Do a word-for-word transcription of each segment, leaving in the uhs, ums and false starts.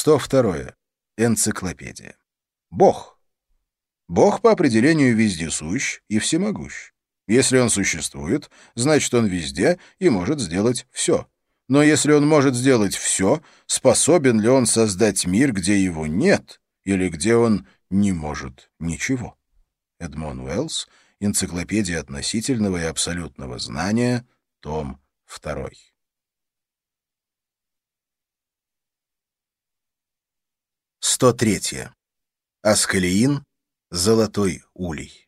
сто второе. Энциклопедия. Бог. Бог по определению вездесущ и всемогущ. Если он существует, значит, он везде и может сделать все. Но если он может сделать все, способен ли он создать мир, где его нет, или где он не может ничего? Эдмон Уэллс. Энциклопедия относительного и абсолютного знания. Том второй. сто третье. Аскалиин. Золотой улей.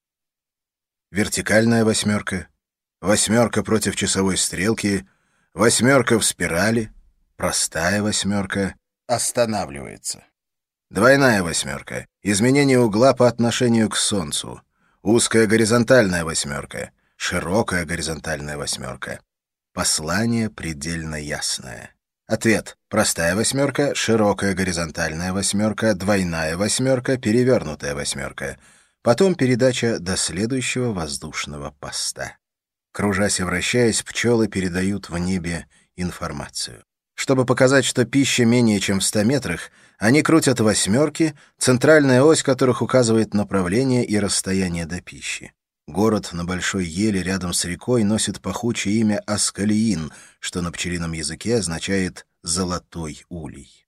Вертикальная восьмерка, восьмерка против часовой стрелки, восьмерка в спирали, простая восьмерка, останавливается. Двойная восьмерка, изменение угла по отношению к Солнцу, узкая горизонтальная восьмерка, широкая горизонтальная восьмерка. Послание предельно ясное. Ответ. Простая восьмерка, широкая горизонтальная восьмерка, двойная восьмерка, перевернутая восьмерка. Потом передача до следующего воздушного поста. Кружась и вращаясь, пчелы передают в небе информацию. Чтобы показать, что пища менее чем в ста метрах, они крутят восьмерки, центральная ось которых указывает направление и расстояние до пищи. Город на большой еле рядом с рекой носит пахучее имя Аскалиин, что на пчелином языке означает «золотой улей».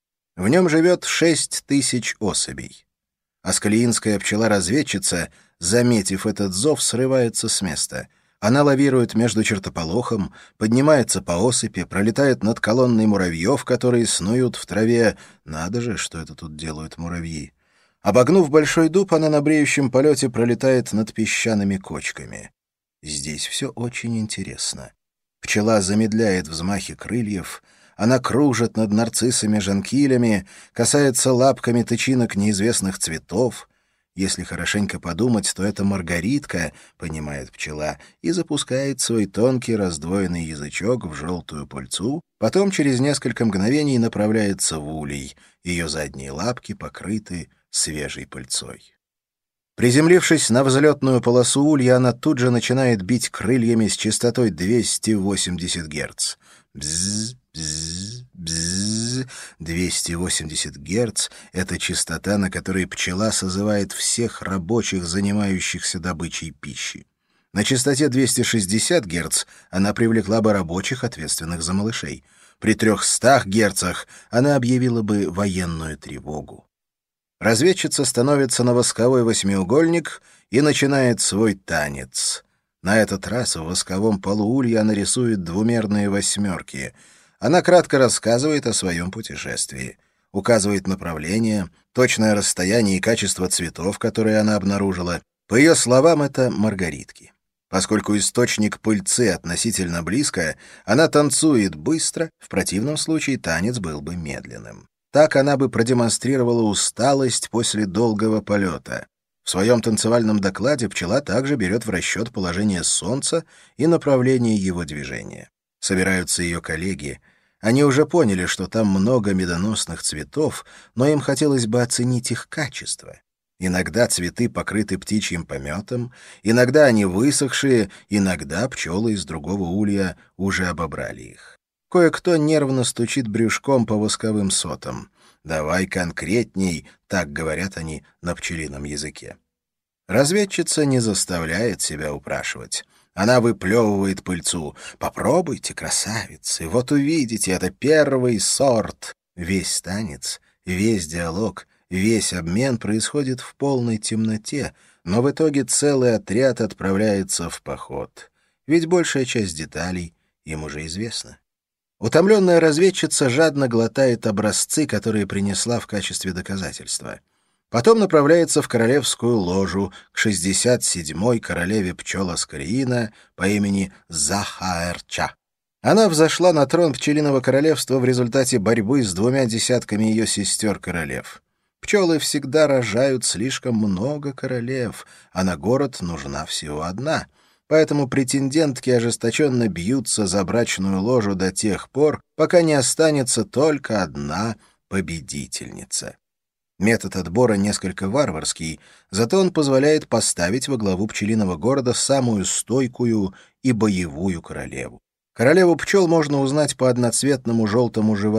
В нем живет шесть тысяч особей. Аскалиинская пчела-разведчица, заметив этот зов, срывается с места. Она лавирует между чертополохом, поднимается по осыпи, пролетает над колонной муравьев, которые снуют в траве. Надо же, что это тут делают муравьи. Обогнув большой дуб, она на бреющем полете пролетает над песчаными кочками. Здесь все очень интересно. Пчела замедляет взмахи крыльев, она кружит над нарциссами-жанкилями, касается лапками тычинок неизвестных цветов. Если хорошенько подумать, то это маргаритка, понимает пчела, и запускает свой тонкий раздвоенный язычок в желтую пыльцу, потом через несколько мгновений направляется в улей. Ее задние лапки покрыты свежей пыльцой. Приземлившись на взлетную полосу улья, она тут же начинает бить крыльями с частотой двести восемьдесят герц. Бзз, бзз, бзз. двести восемьдесят герц — это частота, на которой пчела созывает всех рабочих, занимающихся добычей пищи. На частоте двести шестьдесят герц она привлекла бы рабочих, ответственных за малышей. При трехстах герцах она объявила бы военную тревогу. Разведчица становится на восковой восьмиугольник и начинает свой танец. На этот раз в восковом полу улья она рисует двумерные восьмерки. Она кратко рассказывает о своем путешествии, указывает направление, точное расстояние и качество цветов, которые она обнаружила. По ее словам, это маргаритки. Поскольку источник пыльцы относительно близко, она танцует быстро, в противном случае танец был бы медленным. Так она бы продемонстрировала усталость после долгого полета. В своем танцевальном докладе пчела также берет в расчет положение Солнца и направление его движения. Собираются ее коллеги. Они уже поняли, что там много медоносных цветов, но им хотелось бы оценить их качество. Иногда цветы покрыты птичьим пометом, иногда они высохшие, иногда пчелы из другого улья уже обобрали их. Кое-кто нервно стучит брюшком по восковым сотам. «Давай конкретней», — так говорят они на пчелином языке. Разведчица не заставляет себя упрашивать. Она выплевывает пыльцу. «Попробуйте, красавицы, вот увидите, это первый сорт». Весь танец, весь диалог, весь обмен происходит в полной темноте, но в итоге целый отряд отправляется в поход. Ведь большая часть деталей им уже известна. Утомленная разведчица жадно глотает образцы, которые принесла в качестве доказательства. Потом направляется в королевскую ложу к шестьдесят седьмой королеве пчел Аскалиина по имени Захаэрча. Она взошла на трон пчелиного королевства в результате борьбы с двумя десятками ее сестер-королев. Пчелы всегда рожают слишком много королев, а на город нужна всего одна — поэтому претендентки ожесточенно бьются за брачную ложу до тех пор, пока не останется только одна победительница. Метод отбора несколько варварский, зато он позволяет поставить во главу пчелиного города самую стойкую и боевую королеву. Королеву пчел можно узнать по одноцветному желтому животу.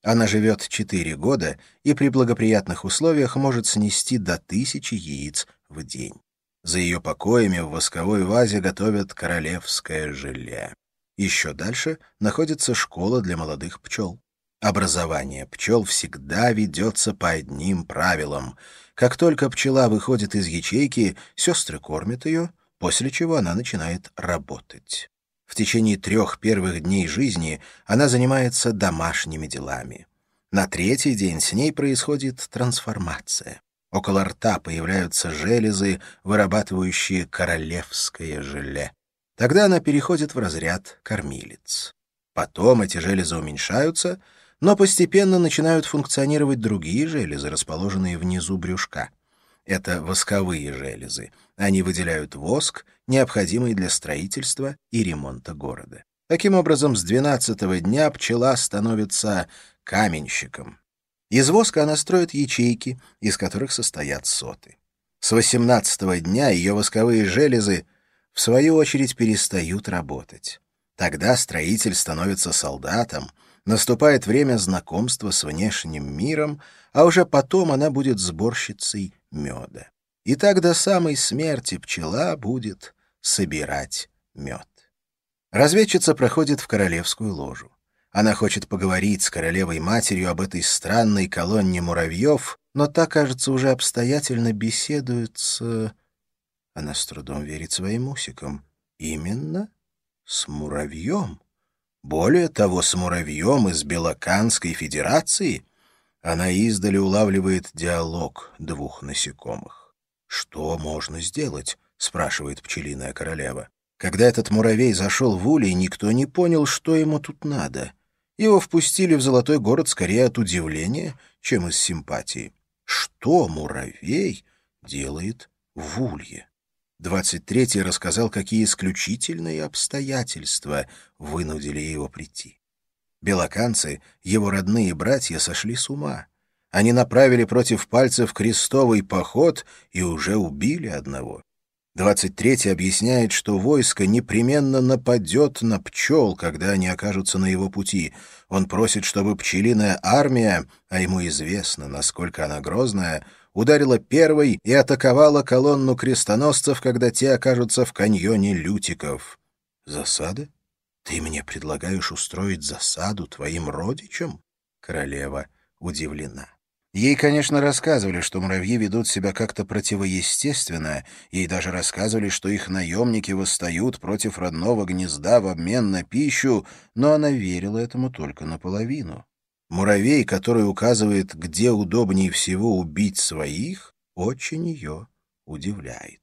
Она живет четыре года и при благоприятных условиях может снести до тысячи яиц в день. За ее покоями в восковой вазе готовят королевское желе. Еще дальше находится школа для молодых пчел. Образование пчел всегда ведется по одним правилам. Как только пчела выходит из ячейки, сестры кормят ее, после чего она начинает работать. В течение трех первых дней жизни она занимается домашними делами. На третий день с ней происходит трансформация. Около рта появляются железы, вырабатывающие королевское желе. Тогда она переходит в разряд кормилиц. Потом эти железы уменьшаются, но постепенно начинают функционировать другие железы, расположенные внизу брюшка. Это восковые железы. Они выделяют воск, необходимый для строительства и ремонта города. Таким образом, с двенадцатого дня пчела становится каменщиком. Из воска она строит ячейки, из которых состоят соты. С восемнадцатого дня ее восковые железы, в свою очередь, перестают работать. Тогда строитель становится солдатом, наступает время знакомства с внешним миром, а уже потом она будет сборщицей меда. И так до самой смерти пчела будет собирать мед. Разведчица проходит в королевскую ложу. Она хочет поговорить с королевой-матерью об этой странной колонне муравьев, но та, кажется, уже обстоятельно беседует с... Она с трудом верит своим усикам. Именно с муравьем. Более того, с муравьем из Белоканской Федерации. Она издали улавливает диалог двух насекомых. «Что можно сделать?» — спрашивает пчелиная королева. Когда этот муравей зашел в улей, никто не понял, что ему тут надо. Его впустили в Золотой город скорее от удивления, чем из симпатии. Что муравей делает в улье? Двадцать третий рассказал, какие исключительные обстоятельства вынудили его прийти. Белоканцы, его родные братья, сошли с ума. Они направили против пальцев крестовый поход и уже убили одного. Двадцать третий объясняет, что войско непременно нападет на пчел, когда они окажутся на его пути. Он просит, чтобы пчелиная армия, а ему известно, насколько она грозная, ударила первой и атаковала колонну крестоносцев, когда те окажутся в каньоне Лютиков. «Засада? Ты мне предлагаешь устроить засаду твоим родичам?» Королева удивлена. Ей, конечно, рассказывали, что муравьи ведут себя как-то противоестественно, ей даже рассказывали, что их наемники восстают против родного гнезда в обмен на пищу, но она верила этому только наполовину. Муравей, который указывает, где удобнее всего убить своих, очень ее удивляет.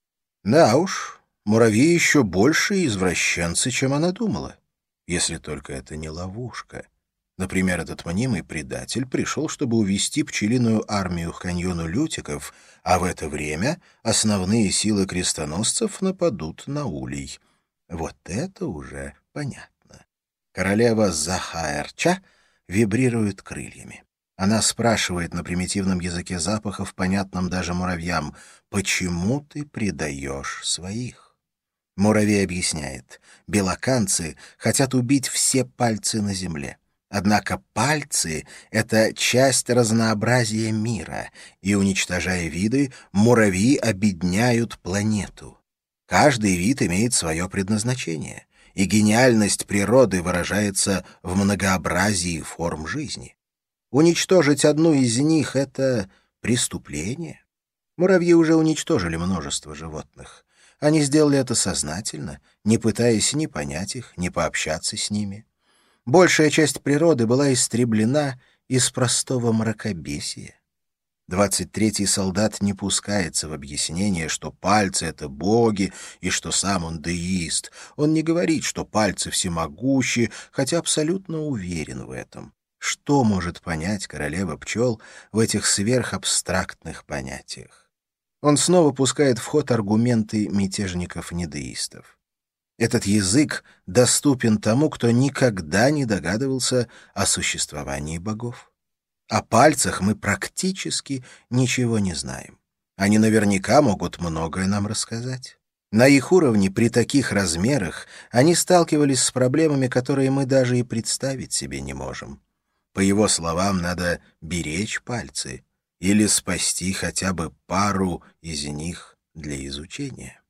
Да уж, муравьи еще больше извращенцы, чем она думала, если только это не ловушка. Например, этот мнимый предатель пришел, чтобы увести пчелиную армию к каньону Лютиков, а в это время основные силы крестоносцев нападут на улей. Вот это уже понятно. Королева Захаэрча вибрирует крыльями. Она спрашивает на примитивном языке запахов, понятном даже муравьям, «Почему ты предаешь своих?» Муравей объясняет, белоканцы хотят убить все пальцы на земле. Однако пальцы — это часть разнообразия мира, и, уничтожая виды, муравьи обедняют планету. Каждый вид имеет свое предназначение, и гениальность природы выражается в многообразии форм жизни. Уничтожить одну из них — это преступление. Муравьи уже уничтожили множество животных. Они сделали это сознательно, не пытаясь ни понять их, ни пообщаться с ними. Большая часть природы была истреблена из простого мракобесия. Двадцать третий солдат не пускается в объяснение, что пальцы — это боги и что сам он деист. Он не говорит, что пальцы всемогущи, хотя абсолютно уверен в этом. Что может понять королева пчел в этих сверхабстрактных понятиях? Он снова пускает в ход аргументы мятежников-недеистов. Этот язык доступен тому, кто никогда не догадывался о существовании богов. О пальцах мы практически ничего не знаем. Они наверняка могут многое нам рассказать. На их уровне при таких размерах они сталкивались с проблемами, которые мы даже и представить себе не можем. По его словам, надо беречь пальцы или спасти хотя бы пару из них для изучения.